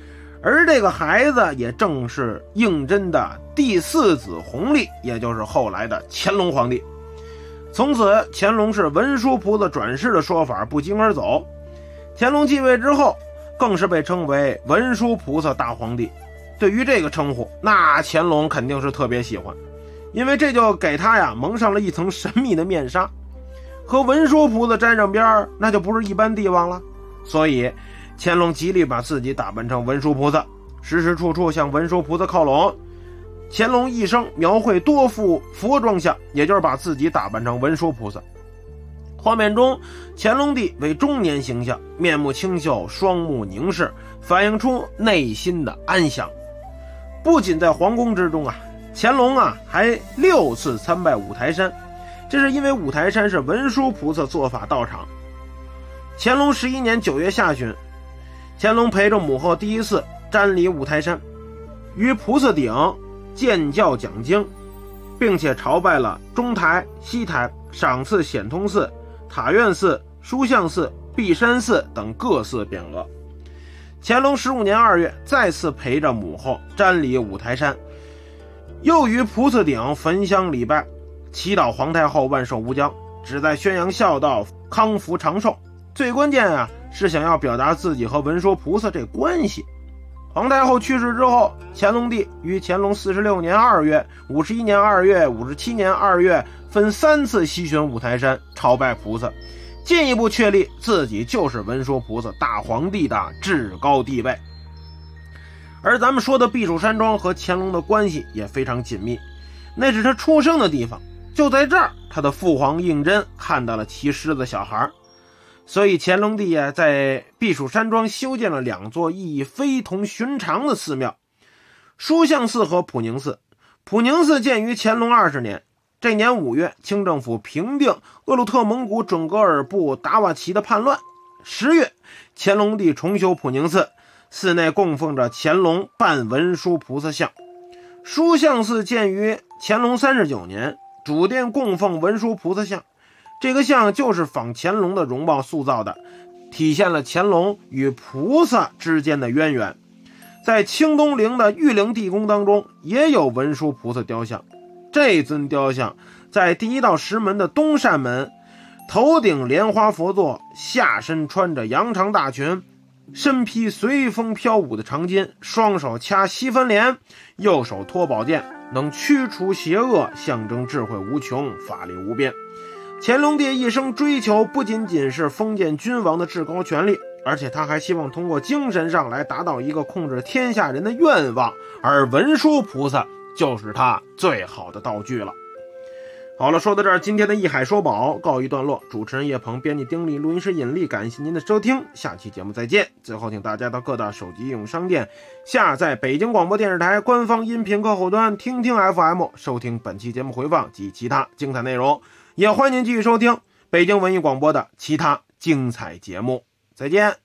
而这个孩子也正是胤禛的第4子弘历，也就是后来的乾隆皇帝。从此乾隆是文殊菩萨转世的说法不胫而走，乾隆继位之后更是被称为文殊菩萨大皇帝。对于这个称呼，那乾隆肯定是特别喜欢，因为这就给他呀蒙上了一层神秘的面纱。和文殊菩萨沾上边，那就不是一般帝王了。所以乾隆极力把自己打扮成文殊菩萨，时时处处向文殊菩萨靠拢。乾隆一生描绘多幅佛装像，也就是把自己打扮成文殊菩萨。画面中乾隆帝为中年形象，面目清秀，双目凝视，反映出内心的安详。不仅在皇宫之中乾隆还6次参拜五台山，这是因为五台山是文殊菩萨做法道场。乾隆11年9月下旬，乾隆陪着母后第一次瞻礼五台山，于菩萨顶见教讲经，并且朝拜了中台、西台、赏赐显通寺、塔院寺、书相寺、碧山寺等各寺匾额。乾隆15年2月再次陪着母后瞻礼五台山，又于菩萨顶焚香礼拜，祈祷皇太后万寿无疆，旨在宣扬孝道，康福长寿。最关键是想要表达自己和文殊菩萨这关系。皇太后去世之后，乾隆帝于乾隆46年2月、51年2月、57年2月分3次西巡五台山朝拜菩萨，进一步确立自己就是文殊菩萨大皇帝的至高地位。而咱们说的避暑山庄和乾隆的关系也非常紧密，那是他出生的地方，就在这儿他的父皇胤禛看到了骑狮子小孩，所以乾隆帝在避暑山庄修建了2座意义非同寻常的寺庙，书相寺和普宁寺。普宁寺建于乾隆20年，这年5月，清政府平定鄂鲁特蒙古准噶尔部达瓦齐的叛乱。10月，乾隆帝重修普宁寺，寺内供奉着乾隆半文殊菩萨像。书相寺建于乾隆39年，主殿供奉文殊菩萨像，这个像就是仿乾隆的容貌塑造的，体现了乾隆与菩萨之间的渊源。在清东陵的玉陵地宫当中也有文殊菩萨雕像，这尊雕像在第1道石门的东扇门，头顶莲花佛座，下身穿着羊肠大裙，身披随风飘舞的长巾，双手掐西分莲，右手托宝剑，能驱除邪恶，象征智慧无穷，法力无边。乾隆帝一生追求不仅仅是封建君王的至高权力，而且他还希望通过精神上来达到一个控制天下人的愿望，而文殊菩萨就是他最好的道具了。好了，说到这儿，今天的一海说宝告一段落。主持人叶鹏，编辑丁力，录音师尹力，感谢您的收听，下期节目再见。最后请大家到各大手机应用商店下载北京广播电视台官方音频客户端听听 FM， 收听本期节目回放及其他精彩内容。也欢迎您继续收听北京文艺广播的其他精彩节目。再见。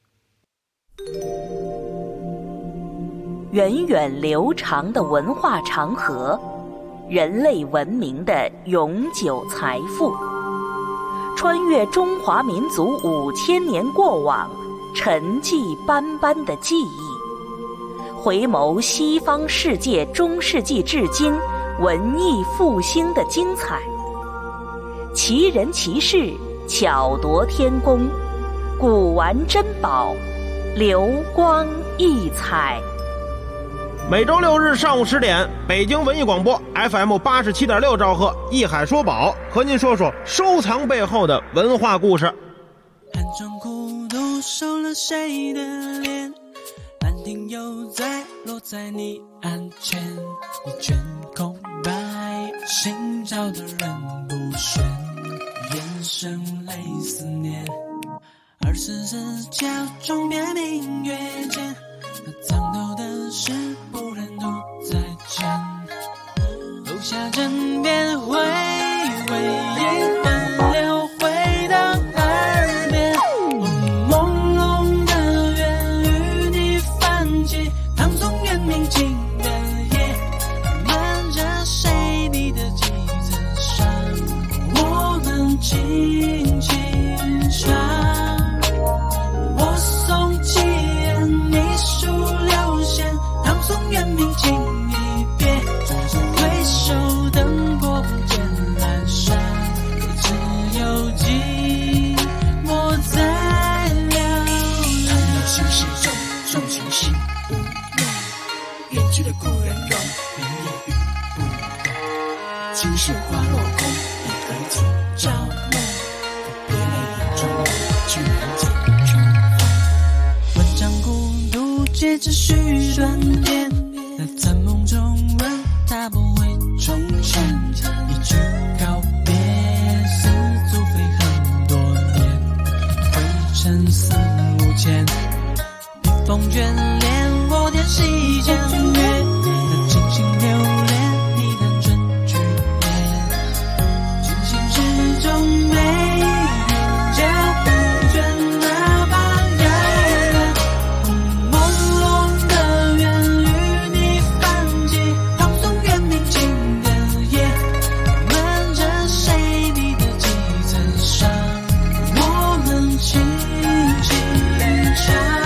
源远流长的文化长河，人类文明的永久财富，穿越中华民族5000年过往，沉寂斑斑的记忆，回眸西方世界中世纪至今文艺复兴的精彩，奇人奇事，巧夺天工，古玩珍宝，流光溢彩。 每周6日上午10点，北京文艺广播 FM 87.6兆赫，一海说宝，和您说说收藏背后的文化故事。 寒窗孤独收了谁的脸，兰亭又在落在你案前，一卷空白，寻找的人不选，眼神泪思念，24假装别明月间，那藏头的事不忍独再见，楼下枕边回味一段流回到耳边，朦胧的愿与你泛起，唐宋元明清的夜，漫着谁笔的几字上，我们轻轻唱，我送起你书留去的故人容，明夜雨不动。青石花落空，一而今朝梦。别泪眼中去人间春风。万丈孤独皆只须断点，那残梦中问他不会重现。一句告别，似足飞很多年，灰尘四五千。笔锋眷恋，我点细间月，那真心留恋，你弹针去念。君心之中没人家不倦那般遥远，朦胧的缘与你泛起，唐宋元明清的夜，漫着谁你的几层伤，我们轻轻唱。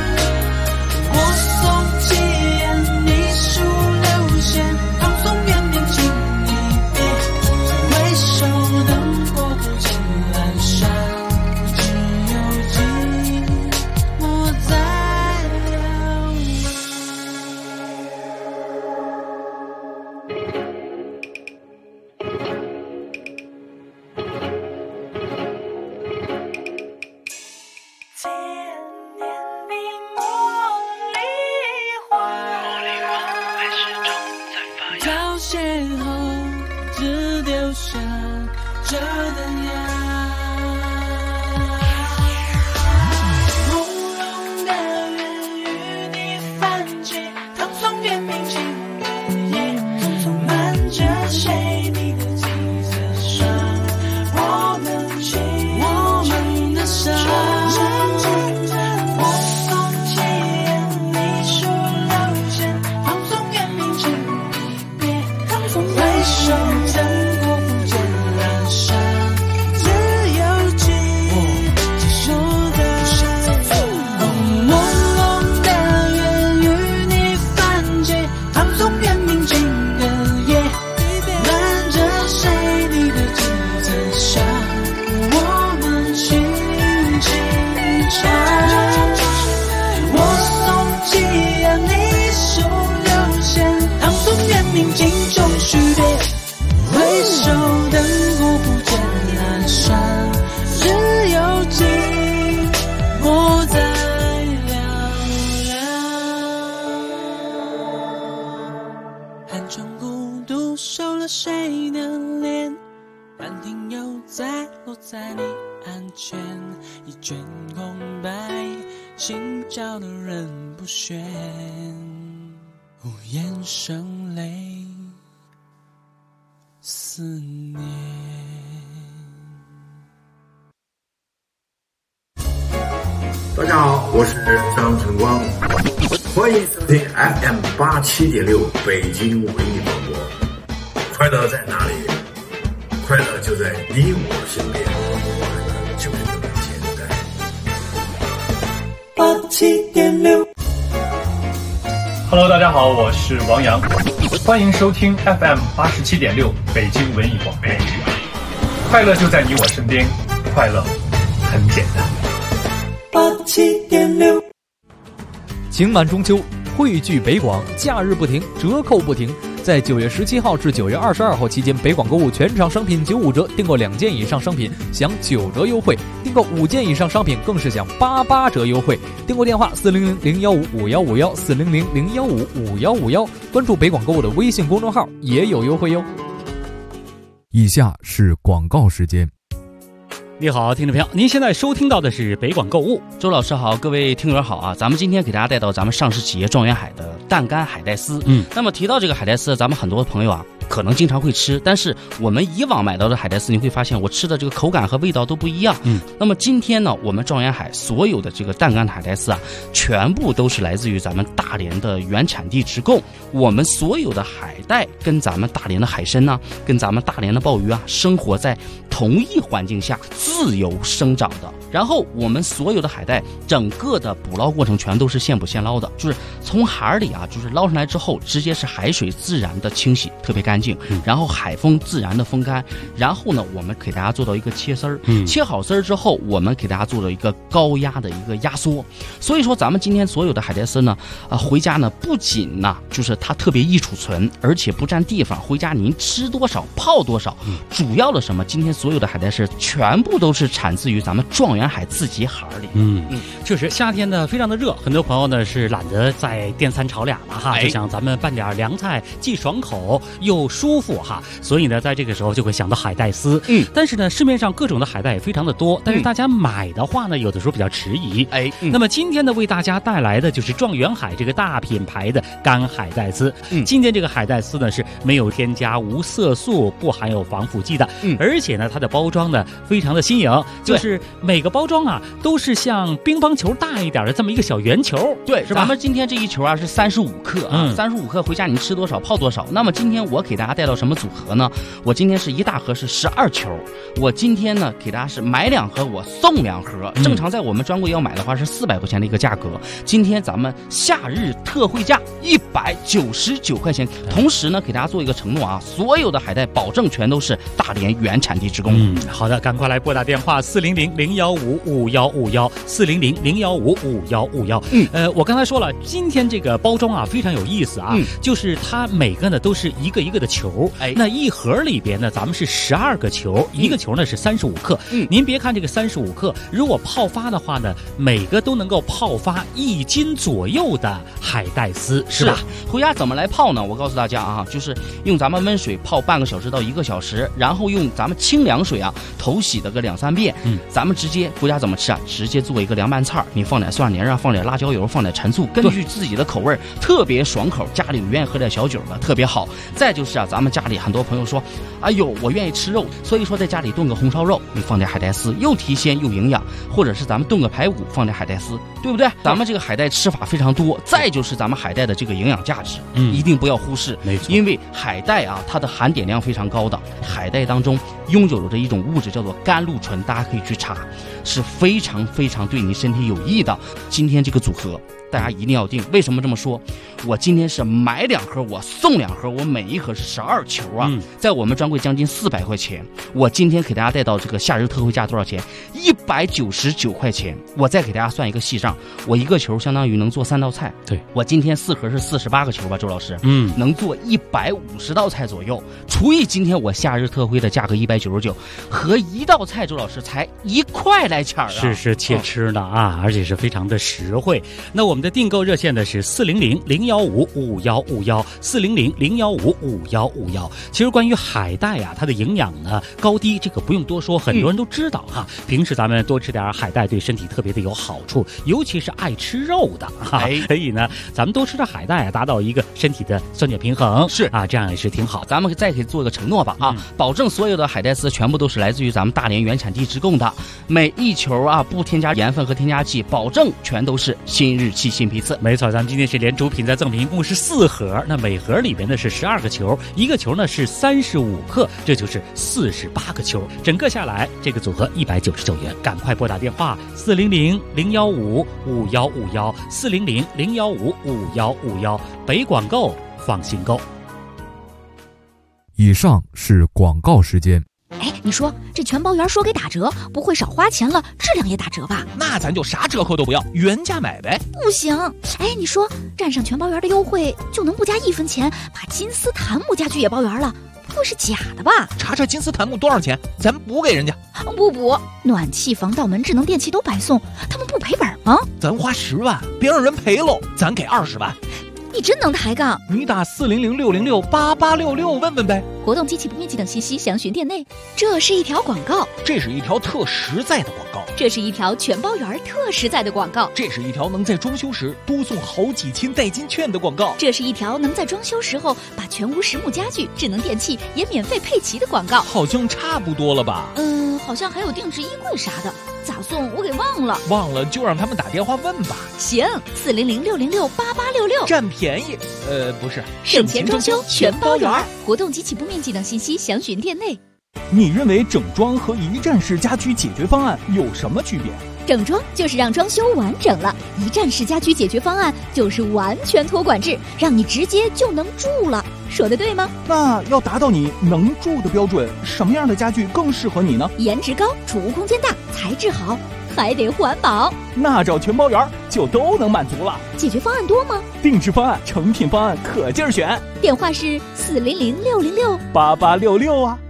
心照的人不喧，无言声泪思念。 大家好，我是张晨光，欢迎收听 FM87.6 北京文艺广播。快乐在哪里？快乐就在你我身边，快乐就是这么简单。 87.6 Hello， 大家好，我是王洋，欢迎收听 FM87.6 北京文艺广播。快乐就在你我身边，快乐很简单。 87.6 情满中秋，汇聚北广，假日不停，折扣不停。在9月17号至9月22号期间，北广购物全场商品95折，订购2件以上商品享9折优惠，订购5件以上商品更是享88折优惠。订购电话400-015-5151 400-015-5151，关注北广购物的微信公众号也有优惠哟。 以下是广告时间。 你好，听众朋友，您现在收听到的是北广购物。 周老师好，各位听友好啊！咱们今天给大家带到咱们上市企业状元海的蛋干海带丝。那么提到这个海带丝，咱们很多朋友啊可能经常会吃，但是我们以往买到的海带丝，你会发现我吃的这个口感和味道都不一样。那么今天呢，我们状元海所有的这个蛋干海带丝啊，全部都是来自于咱们大连的原产地直供。我们所有的海带跟咱们大连的海参呢，跟咱们大连的鲍鱼啊，生活在同一环境下自由生长的。 然后我们所有的海带，整个的捕捞过程全都是现捕现捞的，就是从海里啊，就是捞上来之后，直接是海水自然的清洗，特别干净，然后海风自然的风干，然后呢，我们给大家做到一个切丝儿，切好丝儿之后，我们给大家做到一个高压的一个压缩。所以说，咱们今天所有的海带丝呢，回家呢，不仅呢，就是它特别易储存，而且不占地方，回家您吃多少泡多少。主要的什么？今天所有的海带丝全部都是产自于咱们状元海自己海里。 确实夏天呢非常的热，很多朋友呢是懒得再颠三炒两了哈，就想咱们拌点凉菜，既爽口又舒服哈，所以呢在这个时候就会想到海带丝。但是呢市面上各种的海带也非常的多，但是大家买的话呢有的时候比较迟疑。那么今天呢为大家带来的就是状元海这个大品牌的干海带丝。今天这个海带丝呢是没有添加无色素，不含有防腐剂的，而且呢它的包装呢非常的新颖，就是每个包装啊都是像乒乓球大一点的这么一个小圆球。 对， 是吧？ 咱们今天这一球啊是35克啊，35克回家你吃多少泡多少。那么今天我给大家带到什么组合呢？我今天是一大盒是12球，我今天呢给大家是买2盒我送2盒，正常在我们专柜要买的话是400块钱的一个价格，今天咱们夏日特惠价199块钱。同时呢给大家做一个承诺啊，所有的海带保证全都是大连原产地直供。 好的，赶快来拨打电话400-015-5151，400-015-5151。我刚才说了，今天这个包装啊非常有意思啊，就是它每个呢都是一个一个的球，那一盒里边呢咱们是12个球，一个球呢是35克。您别看这个35克，如果泡发的话呢，每个都能够泡发1斤左右的海带丝，是吧？ 回家怎么来泡呢？我告诉大家啊，就是用咱们温水泡半个小时到1个小时，然后用咱们清凉水啊头洗的个2、3遍。咱们直接回家怎么吃啊？直接做一个凉拌菜，你放点蒜泥啊，放点辣椒油，放点陈醋，根据自己的口味，特别爽口。家里愿意喝点小酒的，特别好。再就是啊，咱们家里很多朋友说，哎呦，我愿意吃肉，所以说在家里炖个红烧肉，你放点海带丝，又提鲜又营养。或者是咱们炖个排骨，放点海带丝，对不对？咱们这个海带吃法非常多。再就是咱们海带的这个营养价值，一定不要忽视。 没错， 因为海带啊，它的含碘量非常高的。海带当中拥有着一种物质叫做甘露醇，大家可以去查，是非常非常对你身体有益的。今天这个组合大家一定要定。为什么这么说？我今天是买2盒我送2盒，我每一盒是12球啊，在我们专柜将近400块钱。我今天给大家带到这个夏日特惠价多少钱？199块钱。我再给大家算一个细账，我一个球相当于能做3道菜。 对， 我今天4盒是48个球吧，周老师，能做150道菜左右。除以今天我夏日特惠的价格199，和1道菜周老师才1块来钱啊！ 是切吃的啊，而且是非常的实惠。那我们的订购热线呢是400-015-5151，400-015-5151。其实关于海带啊，它的营养呢高低这个不用多说，很多人都知道哈。平时咱们多吃点海带对身体特别的有好处，尤其是爱吃肉的哈。所以呢，咱们多吃点海带啊，达到一个身体的酸碱平衡，是啊，这样也是挺好。 咱们再可以做一个承诺吧啊，保证所有的海带丝全部都是来自于咱们大连原产地直供的，每一球啊不添加盐分和添加剂，保证全都是新日期新批次。 没错，咱们今天是连主品再赠品，一共是4盒，那每盒里边呢是12个球，一个球呢是35克，这就是48个球，整个下来这个组合199元。赶快拨打电话400-015-5151，400-015-5151，北广购放心购。 以上是广告时间。 你说这全包圆说给打折，不会少花钱了，质量也打折吧？ 那咱就啥折扣都不要，原价买呗。 不行，你说占上全包圆的优惠就能不加1分钱把金丝檀木家具也包圆了，不会是假的吧？ 查查金丝檀木多少钱，咱补给人家。 不补，暖气、防盗门、智能电器都白送，他们不赔本吗？ 咱花10万，别让人赔喽，咱给20万。 你真能抬杠！ 你打400-606-8866问问呗。 活动及其不面积等信息详询店内。这是一条广告， 这是一条特实在的广告， 这是一条全包圆特实在的广告， 这是一条能在装修时多送好几千代金券的广告， 这是一条能在装修时候把全屋实木家具、智能电器也免费配齐的广告。 好像差不多了吧？ 好像还有定制衣柜啥的，咋送我给忘了。 忘了就让他们打电话问吧。 行，400-606-8866， 占便宜。不是， 省钱装修全包圆。活动及起步面积等信息详询店内。 你认为整装和一站式家居解决方案有什么区别？ 整装就是让装修完整了，一站式家居解决方案就是完全托管制，让你直接就能住了。说的对吗？ 那要达到你能住的标准，什么样的家具更适合你呢？ 颜值高，储物空间大，材质好，还得环保。 那找全包园就都能满足了。 解决方案多吗？ 定制方案、成品方案可劲儿选。 电话是400-606-8866啊。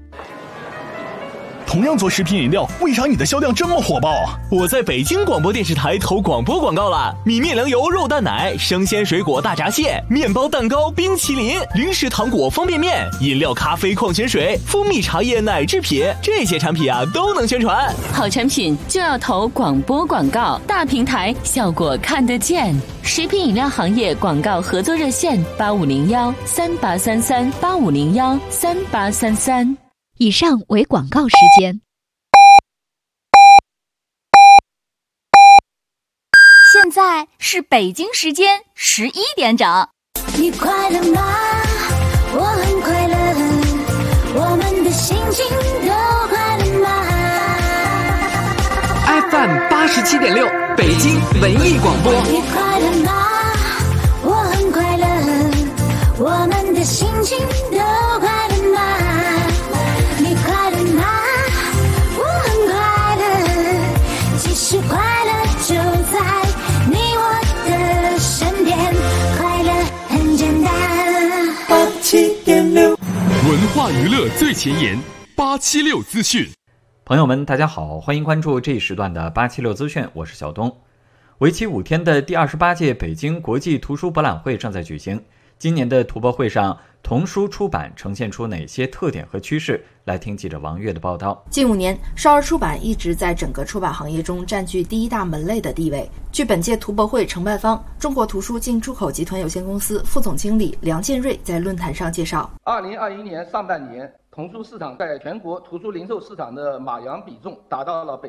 同样做食品饮料，为啥你的销量这么火爆啊？我在北京广播电视台投广播广告了，米面粮油肉蛋奶、生鲜水果大闸蟹、面包蛋糕、冰淇淋、零食糖果、方便面、饮料、咖啡、矿泉水、蜂蜜茶叶、奶制品，这些产品啊都能宣传。 好产品就要投广播广告，大平台效果看得见。食品饮料行业广告合作热线8501-3833-8501-3833。 以上为广告时间。 现在是北京时间11点整。 你快乐吗？我很快乐，我们的心情都快乐吗 ？FM 87.6，北京文艺广播。 你快乐吗？我很快乐，我们的心情都快乐吗？你快乐吗？我很快乐，其实快乐就在你我的身边，快乐很简单。 87.6，文化娱乐最前沿，876资讯。 朋友们，大家好，欢迎关注这一时段的876资讯，我是小东。为期5天的第28届北京国际图书博览会正在举行。今年的图博会上，童书出版呈现出哪些特点和趋势？来听记者王悦的报道。 近5年，少儿出版一直在整个出版行业中占据第一大门类的地位。据本届图博会承办方中国图书进出口集团有限公司副总经理梁建瑞在论坛上介绍 ，2021年上半年，童书市场在全国图书零售市场的码洋比重达到了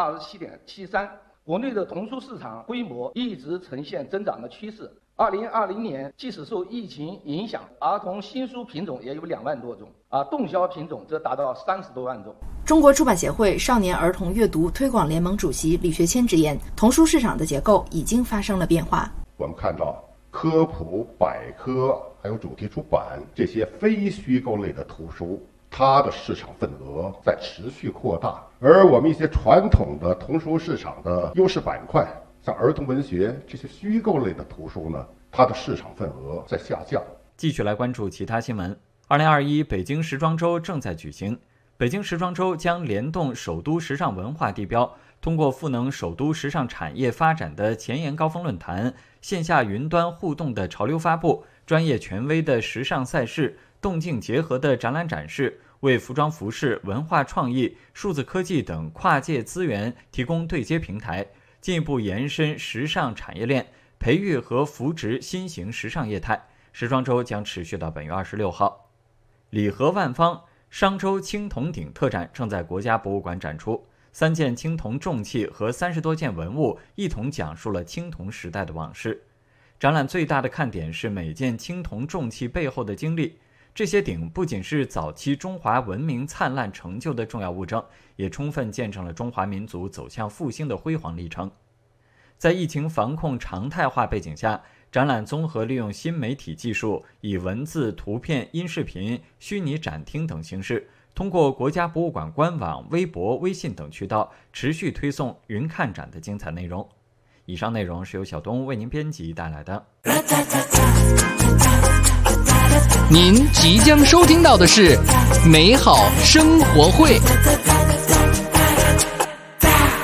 27.73%，国内的童书市场规模一直呈现增长的趋势。2020年，即使受疫情影响，儿童新书品种也有2万多种，动销品种则达到30多万种。 中国出版协会少年儿童阅读推广联盟主席李学谦直言，童书市场的结构已经发生了变化。 我们看到科普、百科还有主题出版这些非虚构类的图书，它的市场份额在持续扩大，而我们一些传统的童书市场的优势板块，像儿童文学这些虚构类的图书呢，它的市场份额在下降。 继续来关注其他新闻。2021北京时装周正在举行，北京时装周将联动首都时尚文化地标，通过赋能首都时尚产业发展的前沿高峰论坛、线下云端互动的潮流发布、专业权威的时尚赛事、动静结合的展览展示，为服装服饰、文化创意、数字科技等跨界资源提供对接平台，进一步延伸时尚产业链，培育和扶植新型时尚业态。时装周将持续到本月26号。礼盒万方商周青铜鼎特展正在国家博物馆展出，3件青铜重器和30多件文物一同讲述了青铜时代的往事。展览最大的看点是每件青铜重器背后的经历，这些鼎不仅是早期中华文明灿烂成就的重要物证，也充分见证了中华民族走向复兴的辉煌历程。在疫情防控常态化背景下，展览综合利用新媒体技术，以文字、图片、音视频、虚拟展厅等形式，通过国家博物馆官网、微博、微信等渠道，持续推送云看展的精彩内容。以上内容是由小东为您编辑带来的。 您即将收听到的是美好生活会。